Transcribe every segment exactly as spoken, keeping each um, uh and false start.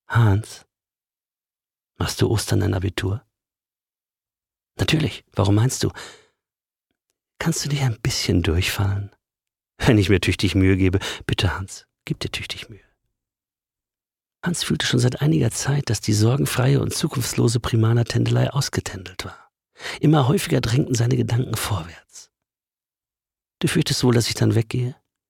Hans, machst du Ostern dein Abitur? Natürlich, warum meinst du? Kannst du dich ein bisschen durchfallen? Wenn ich mir tüchtig Mühe gebe, bitte Hans, gib dir tüchtig Mühe. Hans fühlte schon seit einiger Zeit, dass die sorgenfreie und zukunftslose Primaner-Tändelei ausgetändelt war. Immer häufiger drängten seine Gedanken vorwärts. Du fürchtest wohl, dass ich dann weggehe?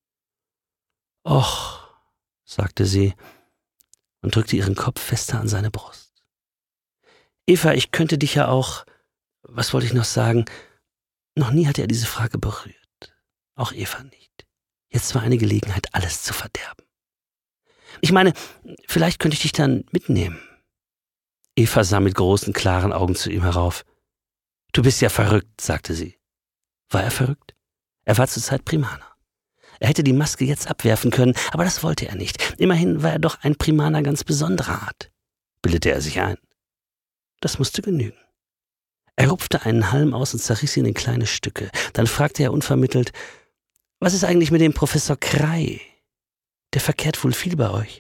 Och, sagte sie und drückte ihren Kopf fester an seine Brust. Eva, ich könnte dich ja auch, was wollte ich noch sagen, noch nie hatte er diese Frage berührt. Auch Eva nicht. Jetzt war eine Gelegenheit, alles zu verderben. Ich meine, vielleicht könnte ich dich dann mitnehmen. Eva sah mit großen, klaren Augen zu ihm herauf. Du bist ja verrückt, sagte sie. War er verrückt? Er war zurzeit Primaner. Er hätte die Maske jetzt abwerfen können, aber das wollte er nicht. Immerhin war er doch ein Primaner ganz besonderer Art, bildete er sich ein. Das musste genügen. Er rupfte einen Halm aus und zerriss ihn in kleine Stücke. Dann fragte er unvermittelt, was ist eigentlich mit dem Professor Krei? Der verkehrt wohl viel bei euch.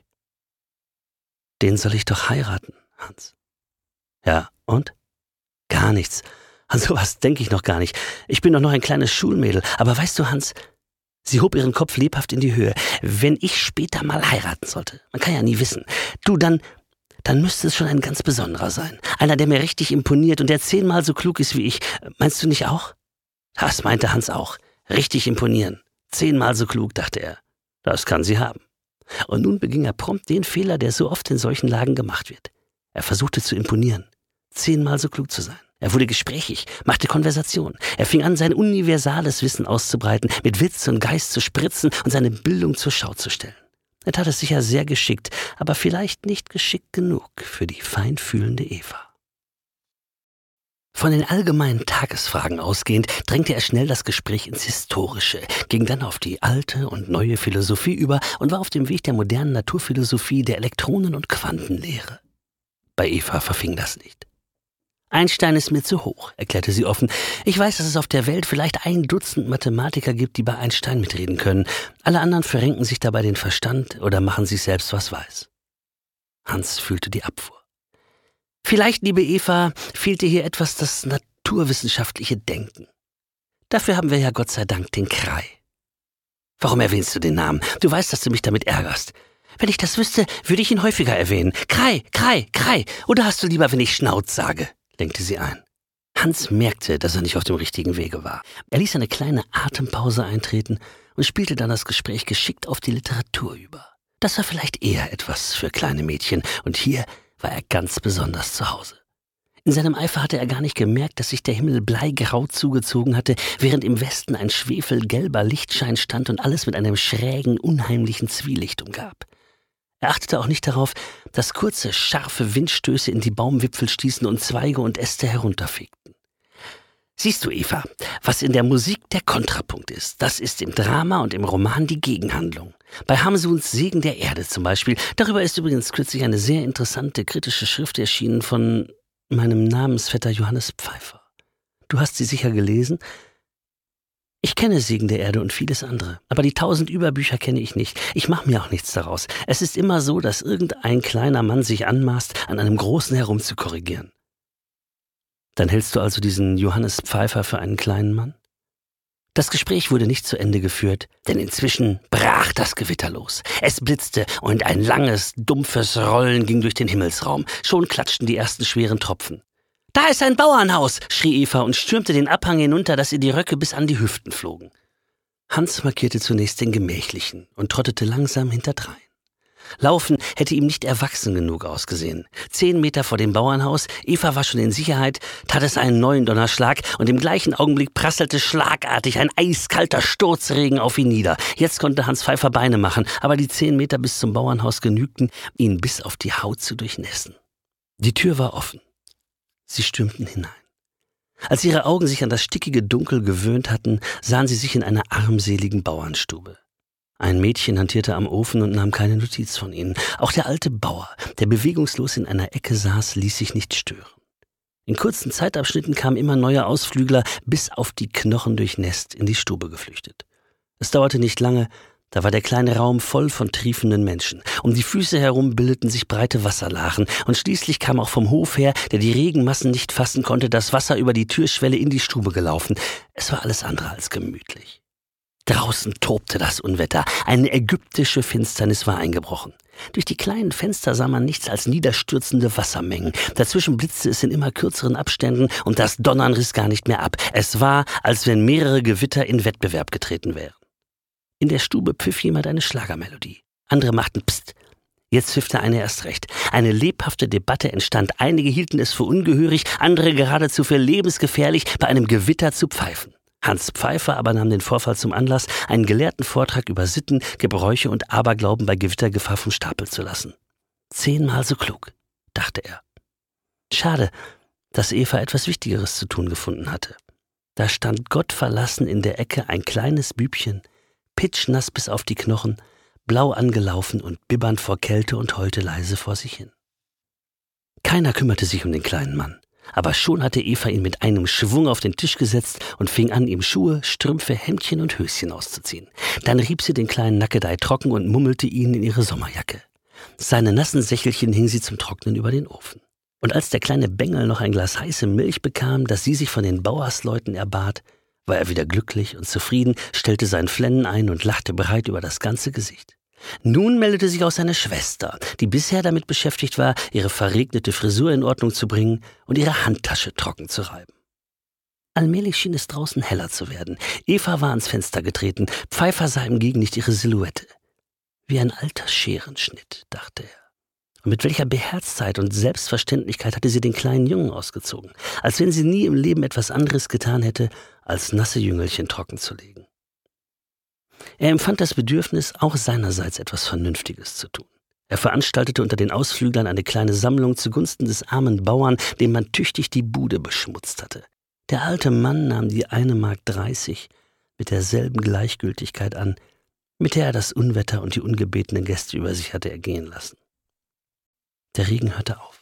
Den soll ich doch heiraten, Hans. Ja, und? Gar nichts. An sowas denke ich noch gar nicht. Ich bin doch noch ein kleines Schulmädel. Aber weißt du, Hans, sie hob ihren Kopf lebhaft in die Höhe. Wenn ich später mal heiraten sollte, man kann ja nie wissen, du, dann, dann müsste es schon ein ganz besonderer sein. Einer, der mir richtig imponiert und der zehnmal so klug ist wie ich. Meinst du nicht auch? Das meinte Hans auch. Richtig imponieren. Zehnmal so klug, dachte er. Das kann sie haben. Und nun beging er prompt den Fehler, der so oft in solchen Lagen gemacht wird. Er versuchte zu imponieren. Zehnmal so klug zu sein. Er wurde gesprächig, machte Konversation. Er fing an, sein universales Wissen auszubreiten, mit Witz und Geist zu spritzen und seine Bildung zur Schau zu stellen. Er tat es sicher sehr geschickt, aber vielleicht nicht geschickt genug für die feinfühlende Eva. Von den allgemeinen Tagesfragen ausgehend drängte er schnell das Gespräch ins Historische, ging dann auf die alte und neue Philosophie über und war auf dem Weg der modernen Naturphilosophie, der Elektronen- und Quantenlehre. Bei Eva verfing das nicht. Einstein ist mir zu hoch, erklärte sie offen. Ich weiß, dass es auf der Welt vielleicht ein Dutzend Mathematiker gibt, die bei Einstein mitreden können. Alle anderen verrenken sich dabei den Verstand oder machen sich selbst was weiß. Hans fühlte die Abfuhr. Vielleicht, liebe Eva, fehlte hier etwas das naturwissenschaftliche Denken. Dafür haben wir ja Gott sei Dank den Krei. Warum erwähnst du den Namen? Du weißt, dass du mich damit ärgerst. Wenn ich das wüsste, würde ich ihn häufiger erwähnen. Krei, Krei, Krei. Oder hast du lieber, wenn ich Schnauz sage? Lenkte sie ein. Hans merkte, dass er nicht auf dem richtigen Wege war. Er ließ eine kleine Atempause eintreten und spielte dann das Gespräch geschickt auf die Literatur über. Das war vielleicht eher etwas für kleine Mädchen, und hier war er ganz besonders zu Hause. In seinem Eifer hatte er gar nicht gemerkt, dass sich der Himmel bleigrau zugezogen hatte, während im Westen ein schwefelgelber Lichtschein stand und alles mit einem schrägen, unheimlichen Zwielicht umgab. Er achtete auch nicht darauf, dass kurze, scharfe Windstöße in die Baumwipfel stießen und Zweige und Äste herunterfegten. Siehst du, Eva, was in der Musik der Kontrapunkt ist, das ist im Drama und im Roman die Gegenhandlung. Bei Hamsuns Segen der Erde zum Beispiel. Darüber ist übrigens kürzlich eine sehr interessante kritische Schrift erschienen von meinem Namensvetter Johannes Pfeiffer. Du hast sie sicher gelesen? Ich kenne Segen der Erde und vieles andere, aber die tausend Überbücher kenne ich nicht. Ich mache mir auch nichts daraus. Es ist immer so, dass irgendein kleiner Mann sich anmaßt, an einem Großen herumzukorrigieren. Dann hältst du also diesen Johannes Pfeiffer für einen kleinen Mann? Das Gespräch wurde nicht zu Ende geführt, denn inzwischen brach das Gewitter los. Es blitzte und ein langes, dumpfes Rollen ging durch den Himmelsraum. Schon klatschten die ersten schweren Tropfen. »Da ist ein Bauernhaus«, schrie Eva und stürmte den Abhang hinunter, dass ihr die Röcke bis an die Hüften flogen. Hans markierte zunächst den gemächlichen und trottete langsam hinterdrein. Laufen hätte ihm nicht erwachsen genug ausgesehen. Zehn Meter vor dem Bauernhaus, Eva war schon in Sicherheit, tat es einen neuen Donnerschlag und im gleichen Augenblick prasselte schlagartig ein eiskalter Sturzregen auf ihn nieder. Jetzt konnte Hans Pfeiffer Beine machen, aber die zehn Meter bis zum Bauernhaus genügten, ihn bis auf die Haut zu durchnässen. Die Tür war offen. Sie stürmten hinein. Als ihre Augen sich an das stickige Dunkel gewöhnt hatten, sahen sie sich in einer armseligen Bauernstube. Ein Mädchen hantierte am Ofen und nahm keine Notiz von ihnen. Auch der alte Bauer, der bewegungslos in einer Ecke saß, ließ sich nicht stören. In kurzen Zeitabschnitten kamen immer neue Ausflügler, bis auf die Knochen durchnässt, in die Stube geflüchtet. Es dauerte nicht lange, Da war der kleine Raum voll von triefenden Menschen. Um die Füße herum bildeten sich breite Wasserlachen und schließlich kam auch vom Hof her, der die Regenmassen nicht fassen konnte, das Wasser über die Türschwelle in die Stube gelaufen. Es war alles andere als gemütlich. Draußen tobte das Unwetter. Eine ägyptische Finsternis war eingebrochen. Durch die kleinen Fenster sah man nichts als niederstürzende Wassermengen. Dazwischen blitzte es in immer kürzeren Abständen und das Donnern riss gar nicht mehr ab. Es war, als wenn mehrere Gewitter in Wettbewerb getreten wären. In der Stube pfiff jemand eine Schlagermelodie. Andere machten Psst. Jetzt pfiffte eine erst recht. Eine lebhafte Debatte entstand. Einige hielten es für ungehörig, andere geradezu für lebensgefährlich, bei einem Gewitter zu pfeifen. Hans Pfeiffer aber nahm den Vorfall zum Anlass, einen gelehrten Vortrag über Sitten, Gebräuche und Aberglauben bei Gewittergefahr vom Stapel zu lassen. Zehnmal so klug, dachte er. Schade, dass Eva etwas Wichtigeres zu tun gefunden hatte. Da stand gottverlassen in der Ecke ein kleines Bübchen, pitschnass bis auf die Knochen, blau angelaufen und bibbernd vor Kälte und heulte leise vor sich hin. Keiner kümmerte sich um den kleinen Mann. Aber schon hatte Eva ihn mit einem Schwung auf den Tisch gesetzt und fing an, ihm Schuhe, Strümpfe, Hemdchen und Höschen auszuziehen. Dann rieb sie den kleinen Nackedei trocken und mummelte ihn in ihre Sommerjacke. Seine nassen Sächelchen hing sie zum Trocknen über den Ofen. Und als der kleine Bengel noch ein Glas heiße Milch bekam, das sie sich von den Bauersleuten erbat, war er wieder glücklich und zufrieden, stellte sein Flennen ein und lachte breit über das ganze Gesicht. Nun meldete sich auch seine Schwester, die bisher damit beschäftigt war, ihre verregnete Frisur in Ordnung zu bringen und ihre Handtasche trocken zu reiben. Allmählich schien es draußen heller zu werden. Eva war ans Fenster getreten, Pfeiffer sah im Gegenlicht ihre Silhouette. Wie ein alter Scherenschnitt, dachte er. Und mit welcher Beherztheit und Selbstverständlichkeit hatte sie den kleinen Jungen ausgezogen, als wenn sie nie im Leben etwas anderes getan hätte, als nasse Jüngelchen trocken zu legen. Er empfand das Bedürfnis, auch seinerseits etwas Vernünftiges zu tun. Er veranstaltete unter den Ausflüglern eine kleine Sammlung zugunsten des armen Bauern, dem man tüchtig die Bude beschmutzt hatte. Der alte Mann nahm die eine Mark dreißig mit derselben Gleichgültigkeit an, mit der er das Unwetter und die ungebetenen Gäste über sich hatte ergehen lassen. Der Regen hörte auf.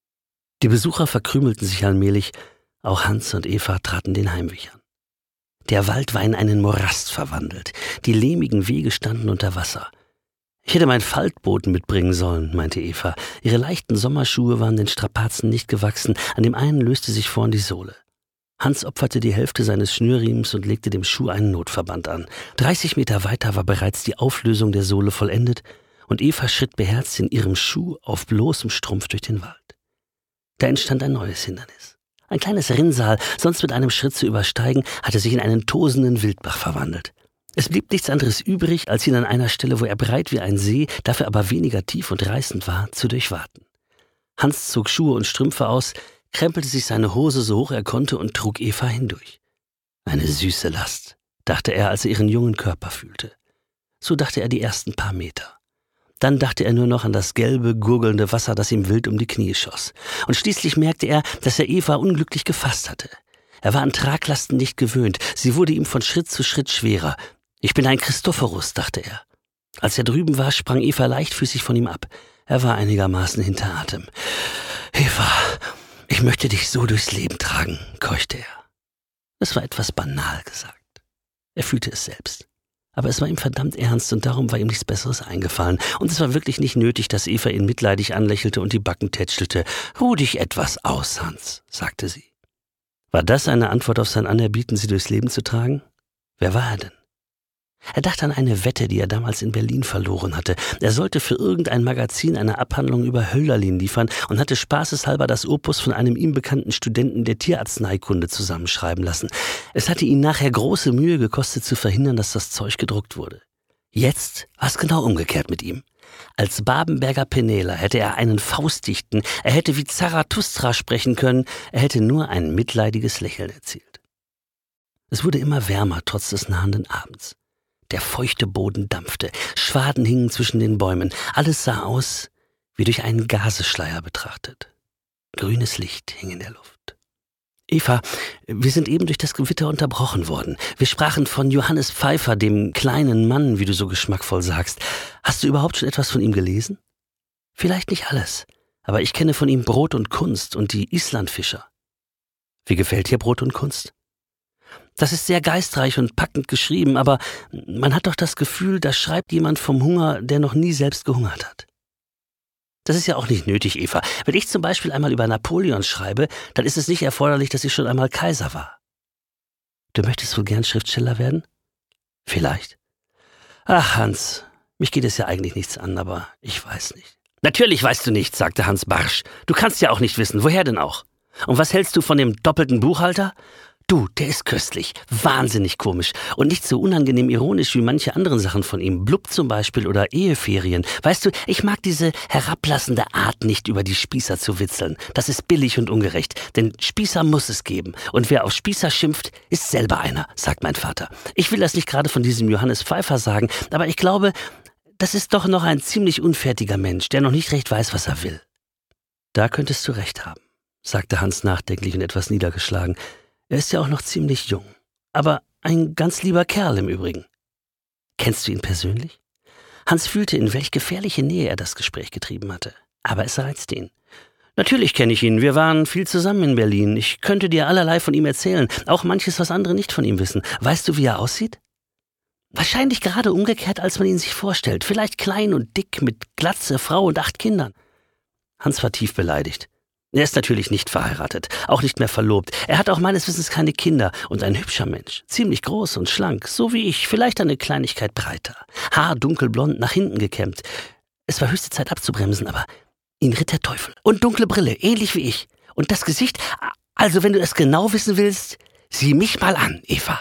Die Besucher verkrümelten sich allmählich, auch Hans und Eva traten den Heimweg an. Der Wald war in einen Morast verwandelt. Die lehmigen Wege standen unter Wasser. Ich hätte mein Faltboot mitbringen sollen, meinte Eva. Ihre leichten Sommerschuhe waren den Strapazen nicht gewachsen. An dem einen löste sich vorn die Sohle. Hans opferte die Hälfte seines Schnürriemens und legte dem Schuh einen Notverband an. Dreißig Meter weiter war bereits die Auflösung der Sohle vollendet und Eva schritt beherzt in ihrem Schuh auf bloßem Strumpf durch den Wald. Da entstand ein neues Hindernis. Ein kleines Rinnsal, sonst mit einem Schritt zu übersteigen, hatte sich in einen tosenden Wildbach verwandelt. Es blieb nichts anderes übrig, als ihn an einer Stelle, wo er breit wie ein See, dafür aber weniger tief und reißend war, zu durchwaten. Hans zog Schuhe und Strümpfe aus, krempelte sich seine Hose so hoch er konnte und trug Eva hindurch. Eine süße Last, dachte er, als er ihren jungen Körper fühlte. So dachte er die ersten paar Meter. Dann dachte er nur noch an das gelbe, gurgelnde Wasser, das ihm wild um die Knie schoss. Und schließlich merkte er, dass er Eva unglücklich gefasst hatte. Er war an Traglasten nicht gewöhnt. Sie wurde ihm von Schritt zu Schritt schwerer. Ich bin ein Christophorus, dachte er. Als er drüben war, sprang Eva leichtfüßig von ihm ab. Er war einigermaßen hinter Atem. »Eva, ich möchte dich so durchs Leben tragen«, keuchte er. Es war etwas banal gesagt. Er fühlte es selbst. Aber es war ihm verdammt ernst und darum war ihm nichts Besseres eingefallen. Und es war wirklich nicht nötig, dass Eva ihn mitleidig anlächelte und die Backen tätschelte. »Ruh dich etwas aus, Hans«, sagte sie. War das eine Antwort auf sein Anerbieten, sie durchs Leben zu tragen? Wer war er denn? Er dachte an eine Wette, die er damals in Berlin verloren hatte. Er sollte für irgendein Magazin eine Abhandlung über Hölderlin liefern und hatte spaßeshalber das Opus von einem ihm bekannten Studenten der Tierarzneikunde zusammenschreiben lassen. Es hatte ihn nachher große Mühe gekostet, zu verhindern, dass das Zeug gedruckt wurde. Jetzt war es genau umgekehrt mit ihm. Als Babenberger Penela hätte er einen faustdichten, er hätte wie Zarathustra sprechen können, er hätte nur ein mitleidiges Lächeln erzielt. Es wurde immer wärmer, trotz des nahenden Abends. Der feuchte Boden dampfte, Schwaden hingen zwischen den Bäumen. Alles sah aus, wie durch einen Gaseschleier betrachtet. Grünes Licht hing in der Luft. »Eva, wir sind eben durch das Gewitter unterbrochen worden. Wir sprachen von Johannes Pfeiffer, dem kleinen Mann, wie du so geschmackvoll sagst. Hast du überhaupt schon etwas von ihm gelesen?« »Vielleicht nicht alles, aber ich kenne von ihm Brot und Kunst und die Islandfischer.« »Wie gefällt dir Brot und Kunst?« Das ist sehr geistreich und packend geschrieben, aber man hat doch das Gefühl, da schreibt jemand vom Hunger, der noch nie selbst gehungert hat. Das ist ja auch nicht nötig, Eva. Wenn ich zum Beispiel einmal über Napoleon schreibe, dann ist es nicht erforderlich, dass ich schon einmal Kaiser war. Du möchtest wohl gern Schriftsteller werden? Vielleicht. Ach, Hans, mich geht es ja eigentlich nichts an, aber ich weiß nicht. Natürlich weißt du nichts, sagte Hans barsch. Du kannst ja auch nicht wissen, woher denn auch? Und was hältst du von dem doppelten Buchhalter? Du, der ist köstlich, wahnsinnig komisch und nicht so unangenehm ironisch wie manche anderen Sachen von ihm. Blub zum Beispiel oder Eheferien. Weißt du, ich mag diese herablassende Art nicht, über die Spießer zu witzeln. Das ist billig und ungerecht, denn Spießer muss es geben. Und wer auf Spießer schimpft, ist selber einer, sagt mein Vater. Ich will das nicht gerade von diesem Johannes Pfeiffer sagen, aber ich glaube, das ist doch noch ein ziemlich unfertiger Mensch, der noch nicht recht weiß, was er will. Da könntest du recht haben, sagte Hans nachdenklich und etwas niedergeschlagen. Er ist ja auch noch ziemlich jung, aber ein ganz lieber Kerl im Übrigen. Kennst du ihn persönlich? Hans fühlte, in welch gefährliche Nähe er das Gespräch getrieben hatte, aber es reizte ihn. Natürlich kenne ich ihn, wir waren viel zusammen in Berlin. Ich könnte dir allerlei von ihm erzählen, auch manches, was andere nicht von ihm wissen. Weißt du, wie er aussieht? Wahrscheinlich gerade umgekehrt, als man ihn sich vorstellt. Vielleicht klein und dick, mit Glatze, Frau und acht Kindern. Hans war tief beleidigt. Er ist natürlich nicht verheiratet, auch nicht mehr verlobt. Er hat auch meines Wissens keine Kinder und ein hübscher Mensch. Ziemlich groß und schlank, so wie ich, vielleicht eine Kleinigkeit breiter. Haar dunkelblond, nach hinten gekämmt. Es war höchste Zeit abzubremsen, aber ihn ritt der Teufel. Und dunkle Brille, ähnlich wie ich. Und das Gesicht, also wenn du es genau wissen willst, sieh mich mal an, Eva.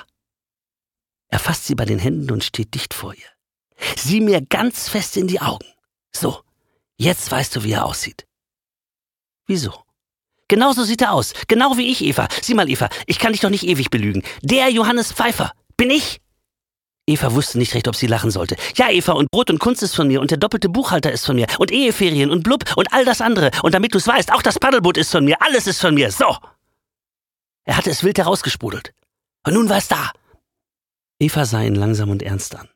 Er fasst sie bei den Händen und steht dicht vor ihr. Sieh mir ganz fest in die Augen. So, jetzt weißt du, wie er aussieht. Wieso? Genauso sieht er aus. Genau wie ich, Eva. Sieh mal, Eva, ich kann dich doch nicht ewig belügen. Der Johannes Pfeiffer. Bin ich? Eva wusste nicht recht, ob sie lachen sollte. Ja, Eva, und Brot und Kunst ist von mir und der doppelte Buchhalter ist von mir und Eheferien und Blub und all das andere. Und damit du's weißt, auch das Paddelboot ist von mir. Alles ist von mir. So. Er hatte es wild herausgesprudelt. Und nun war es da. Eva sah ihn langsam und ernst an.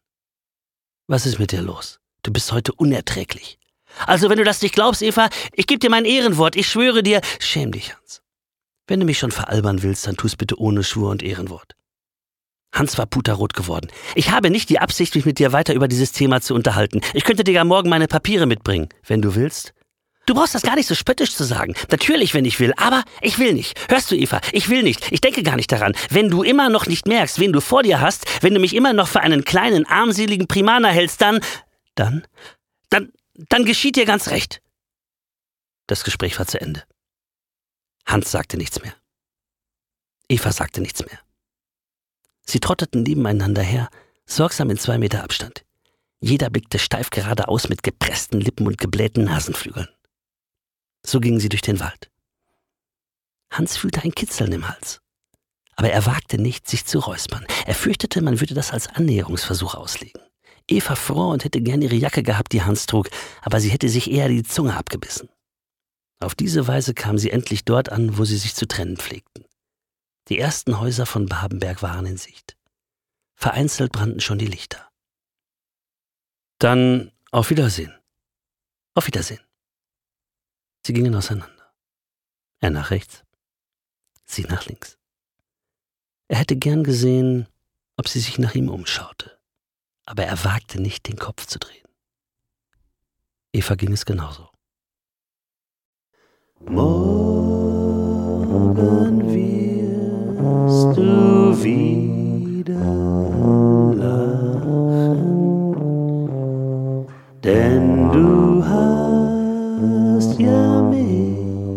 Was ist mit dir los? Du bist heute unerträglich. Also, wenn du das nicht glaubst, Eva, ich gebe dir mein Ehrenwort, ich schwöre dir, schäm dich, Hans. Wenn du mich schon veralbern willst, dann tu's bitte ohne Schwur und Ehrenwort. Hans war puterrot geworden. Ich habe nicht die Absicht, mich mit dir weiter über dieses Thema zu unterhalten. Ich könnte dir ja morgen meine Papiere mitbringen, wenn du willst. Du brauchst das gar nicht so spöttisch zu sagen. Natürlich, wenn ich will, aber ich will nicht. Hörst du, Eva, ich will nicht. Ich denke gar nicht daran. Wenn du immer noch nicht merkst, wen du vor dir hast, wenn du mich immer noch für einen kleinen, armseligen Primaner hältst, dann, dann, dann, Dann geschieht dir ganz recht. Das Gespräch war zu Ende. Hans sagte nichts mehr. Eva sagte nichts mehr. Sie trotteten nebeneinander her, sorgsam in zwei Meter Abstand. Jeder blickte steif geradeaus mit gepressten Lippen und geblähten Nasenflügeln. So gingen sie durch den Wald. Hans fühlte ein Kitzeln im Hals. Aber er wagte nicht, sich zu räuspern. Er fürchtete, man würde das als Annäherungsversuch auslegen. Eva fror und hätte gern ihre Jacke gehabt, die Hans trug, aber sie hätte sich eher die Zunge abgebissen. Auf diese Weise kam sie endlich dort an, wo sie sich zu trennen pflegten. Die ersten Häuser von Babenberg waren in Sicht. Vereinzelt brannten schon die Lichter. Dann auf Wiedersehen. Auf Wiedersehen. Sie gingen auseinander. Er nach rechts, sie nach links. Er hätte gern gesehen, ob sie sich nach ihm umschaute. Aber er wagte nicht, den Kopf zu drehen. Eva ging es genauso. Morgen wirst du wieder lachen, denn du hast ja mich.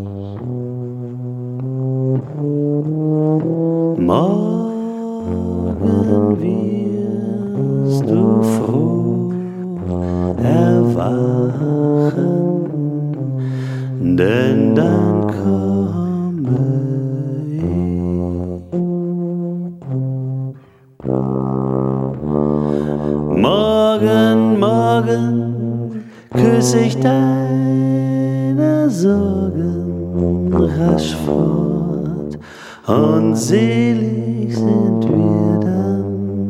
Morgen wirst du froh erwachen, denn dann komme ich. Morgen, morgen küss ich deine Sorgen rasch fort und selig sind wir dann.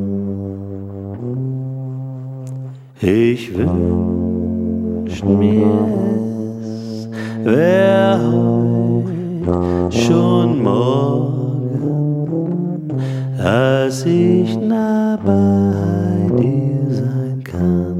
Ich wünsch mir es, wär heut schon morgen, dass ich nah bei dir sein kann.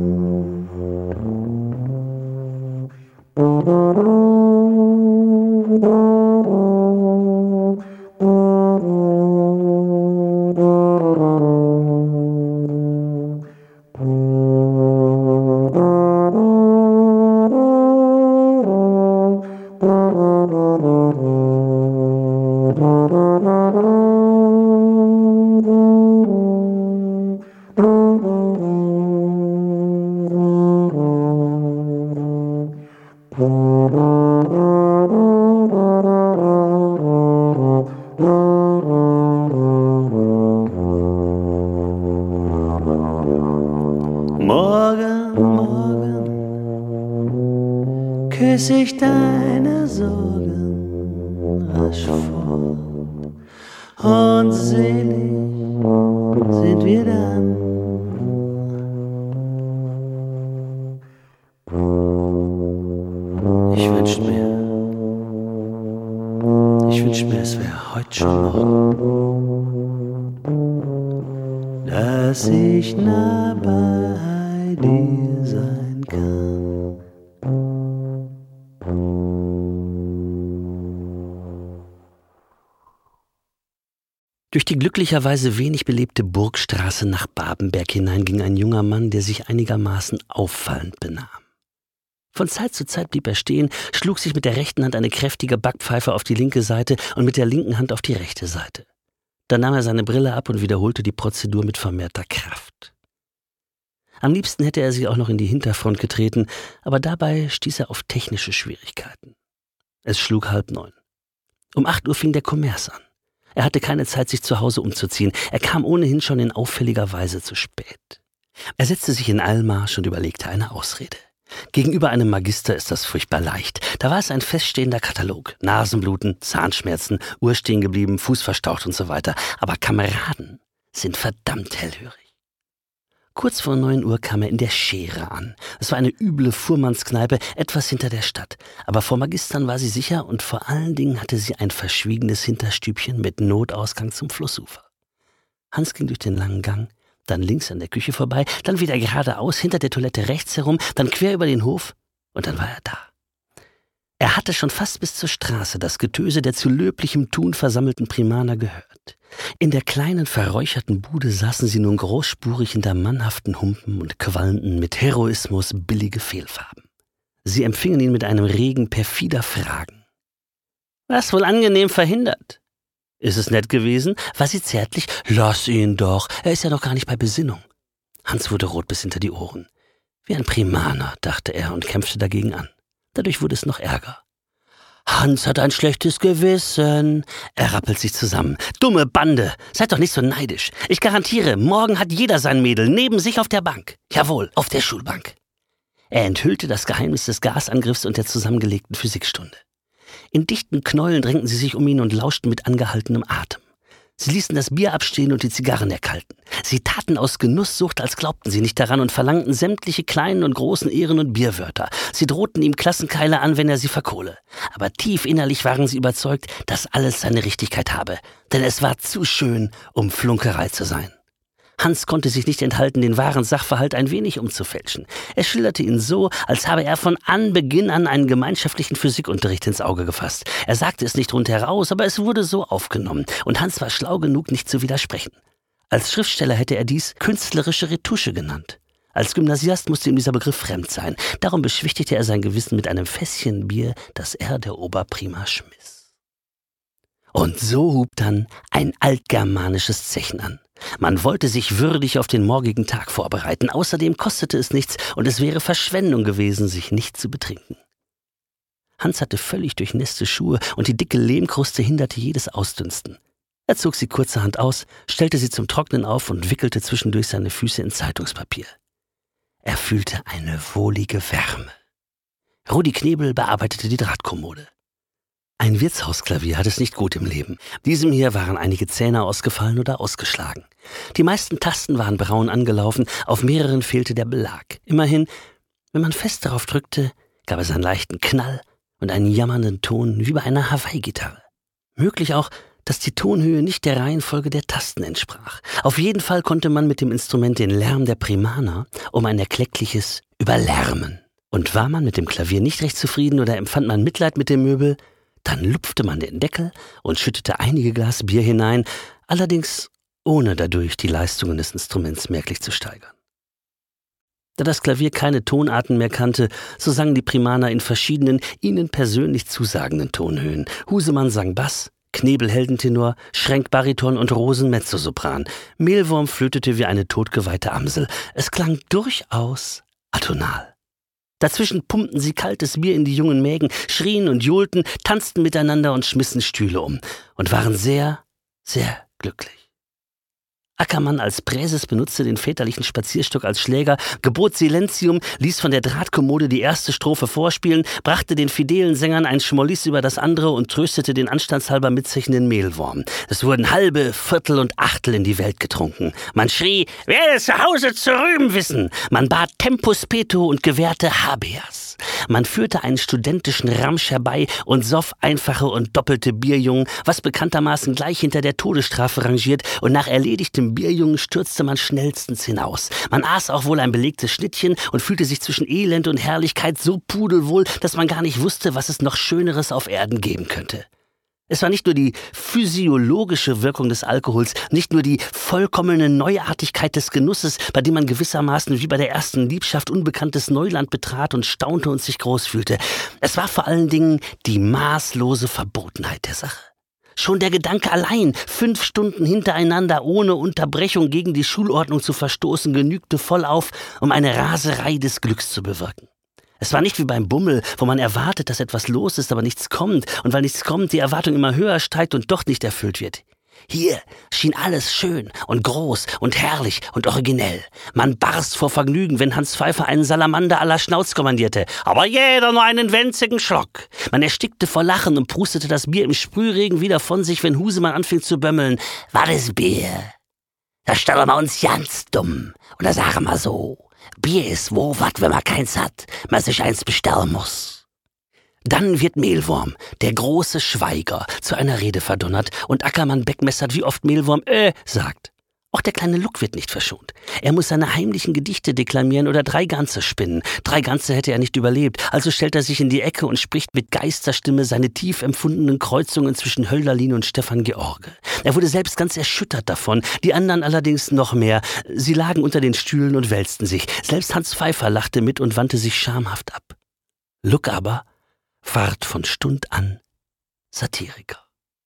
Morgen, morgen küss ich deine Sorgen rasch vor und selig sind wir dann. Ich wünsch mir, ich wünsch mir, es wäre heute schon morgen, dass ich nah bei dir sein kann. Durch die glücklicherweise wenig belebte Burgstraße nach Babenberg hinein ging ein junger Mann, der sich einigermaßen auffallend benahm. Von Zeit zu Zeit blieb er stehen, schlug sich mit der rechten Hand eine kräftige Backpfeife auf die linke Seite und mit der linken Hand auf die rechte Seite. Dann nahm er seine Brille ab und wiederholte die Prozedur mit vermehrter Kraft. Am liebsten hätte er sie auch noch in die Hinterfront getreten, aber dabei stieß er auf technische Schwierigkeiten. Es schlug halb neun. Um acht Uhr fing der Kommers an. Er hatte keine Zeit, sich zu Hause umzuziehen. Er kam ohnehin schon in auffälliger Weise zu spät. Er setzte sich in Eilmarsch und überlegte eine Ausrede. Gegenüber einem Magister ist das furchtbar leicht. Da war es ein feststehender Katalog. Nasenbluten, Zahnschmerzen, Uhr stehen geblieben, Fuß verstaucht und so weiter. Aber Kameraden sind verdammt hellhörig. Kurz vor neun Uhr kam er in der Schere an. Es war eine üble Fuhrmannskneipe, etwas hinter der Stadt. Aber vor Magistern war sie sicher und vor allen Dingen hatte sie ein verschwiegenes Hinterstübchen mit Notausgang zum Flussufer. Hans ging durch den langen Gang, dann links an der Küche vorbei, dann wieder geradeaus, hinter der Toilette rechts herum, dann quer über den Hof und dann war er da. Er hatte schon fast bis zur Straße das Getöse der zu löblichem Tun versammelten Primaner gehört. In der kleinen, verräucherten Bude saßen sie nun großspurig hinter mannhaften Humpen und qualmten mit Heroismus billige Fehlfarben. Sie empfingen ihn mit einem Regen perfider Fragen. »Was wohl angenehm verhindert? Ist es nett gewesen? War sie zärtlich? Lass ihn doch, er ist ja noch gar nicht bei Besinnung.« Hans wurde rot bis hinter die Ohren. Wie ein Primaner, dachte er und kämpfte dagegen an. Dadurch wurde es noch ärger. »Hans hat ein schlechtes Gewissen.« Er rappelt sich zusammen. »Dumme Bande, seid doch nicht so neidisch. Ich garantiere, morgen hat jeder sein Mädel neben sich auf der Bank. Jawohl, auf der Schulbank.« Er enthüllte das Geheimnis des Gasangriffs und der zusammengelegten Physikstunde. In dichten Knäueln drängten sie sich um ihn und lauschten mit angehaltenem Atem. Sie ließen das Bier abstehen und die Zigarren erkalten. Sie taten aus Genusssucht, als glaubten sie nicht daran und verlangten sämtliche kleinen und großen Ehren- und Bierwörter. Sie drohten ihm Klassenkeile an, wenn er sie verkohle. Aber tief innerlich waren sie überzeugt, dass alles seine Richtigkeit habe. Denn es war zu schön, um Flunkerei zu sein. Hans konnte sich nicht enthalten, den wahren Sachverhalt ein wenig umzufälschen. Er schilderte ihn so, als habe er von Anbeginn an einen gemeinschaftlichen Physikunterricht ins Auge gefasst. Er sagte es nicht rundheraus, aber es wurde so aufgenommen. Und Hans war schlau genug, nicht zu widersprechen. Als Schriftsteller hätte er dies künstlerische Retusche genannt. Als Gymnasiast musste ihm dieser Begriff fremd sein. Darum beschwichtigte er sein Gewissen mit einem Fässchen Bier, das er der Oberprima schmiss. Und so hub dann ein altgermanisches Zechen an. Man wollte sich würdig auf den morgigen Tag vorbereiten. Außerdem kostete es nichts und es wäre Verschwendung gewesen, sich nicht zu betrinken. Hans hatte völlig durchnässte Schuhe und die dicke Lehmkruste hinderte jedes Ausdünsten. Er zog sie kurzerhand aus, stellte sie zum Trocknen auf und wickelte zwischendurch seine Füße in Zeitungspapier. Er fühlte eine wohlige Wärme. Rudi Knebel bearbeitete die Drahtkommode. Ein Wirtshausklavier hat es nicht gut im Leben. Diesem hier waren einige Zähne ausgefallen oder ausgeschlagen. Die meisten Tasten waren braun angelaufen, auf mehreren fehlte der Belag. Immerhin, wenn man fest darauf drückte, gab es einen leichten Knall und einen jammernden Ton wie bei einer Hawaii-Gitarre. Möglich auch, dass die Tonhöhe nicht der Reihenfolge der Tasten entsprach. Auf jeden Fall konnte man mit dem Instrument den Lärm der Primaner um ein erkleckliches überlärmen. Und war man mit dem Klavier nicht recht zufrieden oder empfand man Mitleid mit dem Möbel, dann lupfte man den Deckel und schüttete einige Glas Bier hinein, allerdings ohne dadurch die Leistungen des Instruments merklich zu steigern. Da das Klavier keine Tonarten mehr kannte, so sangen die Primaner in verschiedenen, ihnen persönlich zusagenden Tonhöhen. Husemann sang Bass, Knebel Heldentenor, Schrenk Bariton und Rosen Mezzosopran. Mehlwurm flötete wie eine totgeweihte Amsel. Es klang durchaus atonal. Dazwischen pumpten sie kaltes Bier in die jungen Mägen, schrien und johlten, tanzten miteinander und schmissen Stühle um und waren sehr, sehr glücklich. Ackermann als Präses benutzte den väterlichen Spazierstock als Schläger, gebot Silentium, ließ von der Drahtkommode die erste Strophe vorspielen, brachte den fidelen Sängern ein Schmollis über das andere und tröstete den anstandshalber mitzechenden Mehlwurm. Es wurden halbe, Viertel und Achtel in die Welt getrunken. Man schrie, werde zu Hause zu rühmen wissen. Man bat Tempus Peto und gewährte Habeas. Man führte einen studentischen Ramsch herbei und soff einfache und doppelte Bierjungen, was bekanntermaßen gleich hinter der Todesstrafe rangiert, und nach erledigtem Bierjungen stürzte man schnellstens hinaus. Man aß auch wohl ein belegtes Schnittchen und fühlte sich zwischen Elend und Herrlichkeit so pudelwohl, dass man gar nicht wusste, was es noch Schöneres auf Erden geben könnte. Es war nicht nur die physiologische Wirkung des Alkohols, nicht nur die vollkommene Neuartigkeit des Genusses, bei dem man gewissermaßen wie bei der ersten Liebschaft unbekanntes Neuland betrat und staunte und sich groß fühlte. Es war vor allen Dingen die maßlose Verbotenheit der Sache. Schon der Gedanke allein, fünf Stunden hintereinander ohne Unterbrechung gegen die Schulordnung zu verstoßen, genügte vollauf, um eine Raserei des Glücks zu bewirken. Es war nicht wie beim Bummel, wo man erwartet, dass etwas los ist, aber nichts kommt, und weil nichts kommt, die Erwartung immer höher steigt und doch nicht erfüllt wird. Hier schien alles schön und groß und herrlich und originell. Man barst vor Vergnügen, wenn Hans Pfeiffer einen Salamander à la Schnauz kommandierte. Aber jeder nur einen winzigen Schluck. Man erstickte vor Lachen und prustete das Bier im Sprühregen wieder von sich, wenn Husemann anfing zu bömmeln. War das Bier? Da stellen wir uns ganz dumm. Oder sagen wir so, Bier ist wo wat, wenn man keins hat, man sich eins bestellen muss. Dann wird Mehlwurm, der große Schweiger, zu einer Rede verdonnert und Ackermann beckmessert, wie oft Mehlwurm äh sagt. Auch der kleine Luck wird nicht verschont. Er muss seine heimlichen Gedichte deklamieren oder drei Ganze spinnen. Drei Ganze hätte er nicht überlebt, also stellt er sich in die Ecke und spricht mit Geisterstimme seine tief empfundenen Kreuzungen zwischen Hölderlin und Stefan George. Er wurde selbst ganz erschüttert davon, die anderen allerdings noch mehr. Sie lagen unter den Stühlen und wälzten sich. Selbst Hans Pfeiffer lachte mit und wandte sich schamhaft ab. Luck aber ward von Stund an Satiriker.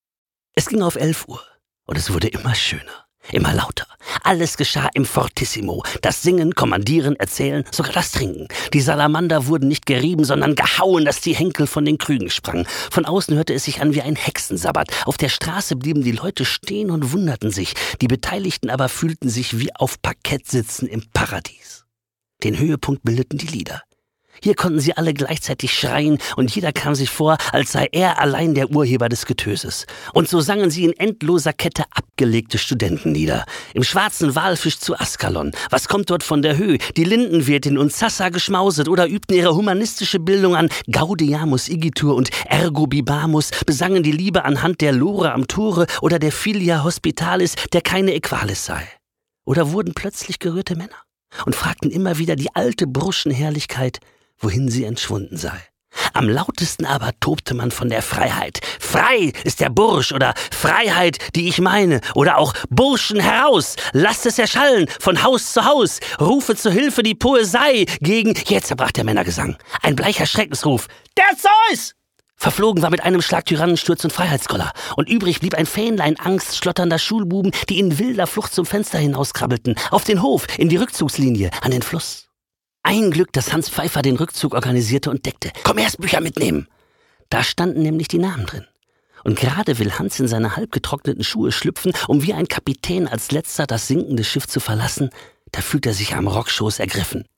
Es ging auf elf Uhr und es wurde immer schöner, immer lauter. Alles geschah im Fortissimo. Das Singen, Kommandieren, Erzählen, sogar das Trinken. Die Salamander wurden nicht gerieben, sondern gehauen, dass die Henkel von den Krügen sprangen. Von außen hörte es sich an wie ein Hexensabbat. Auf der Straße blieben die Leute stehen und wunderten sich. Die Beteiligten aber fühlten sich wie auf Parkettsitzen im Paradies. Den Höhepunkt bildeten die Lieder. Hier konnten sie alle gleichzeitig schreien und jeder kam sich vor, als sei er allein der Urheber des Getöses. Und so sangen sie in endloser Kette abgelegte Studentenlieder. Im schwarzen Walfisch zu Askalon. Was kommt dort von der Höhe? Die Lindenwirtin und Sassa geschmauset oder übten ihre humanistische Bildung an Gaudeamus Igitur und Ergo Bibamus, besangen die Liebe anhand der Lore am Tore oder der Filia Hospitalis, der keine Äqualis sei. Oder wurden plötzlich gerührte Männer und fragten immer wieder die alte Burschenherrlichkeit, wohin sie entschwunden sei. Am lautesten aber tobte man von der Freiheit. Frei ist der Bursch oder Freiheit, die ich meine. Oder auch Burschen heraus, lasst es erschallen, von Haus zu Haus. Rufe zur Hilfe die Poesie gegen, jetzt erbrach der Männergesang. Ein bleicher Schreckensruf. Der Zeus! Verflogen war mit einem Schlag Tyrannensturz und Freiheitskoller. Und übrig blieb ein Fähnlein angstschlotternder Schulbuben, die in wilder Flucht zum Fenster hinauskrabbelten. Auf den Hof, in die Rückzugslinie, an den Fluss. Ein Glück, dass Hans Pfeiffer den Rückzug organisierte und deckte. Komm, erst Bücher mitnehmen. Da standen nämlich die Namen drin. Und gerade will Hans in seine halbgetrockneten Schuhe schlüpfen, um wie ein Kapitän als letzter das sinkende Schiff zu verlassen, da fühlt er sich am Rockschoß ergriffen.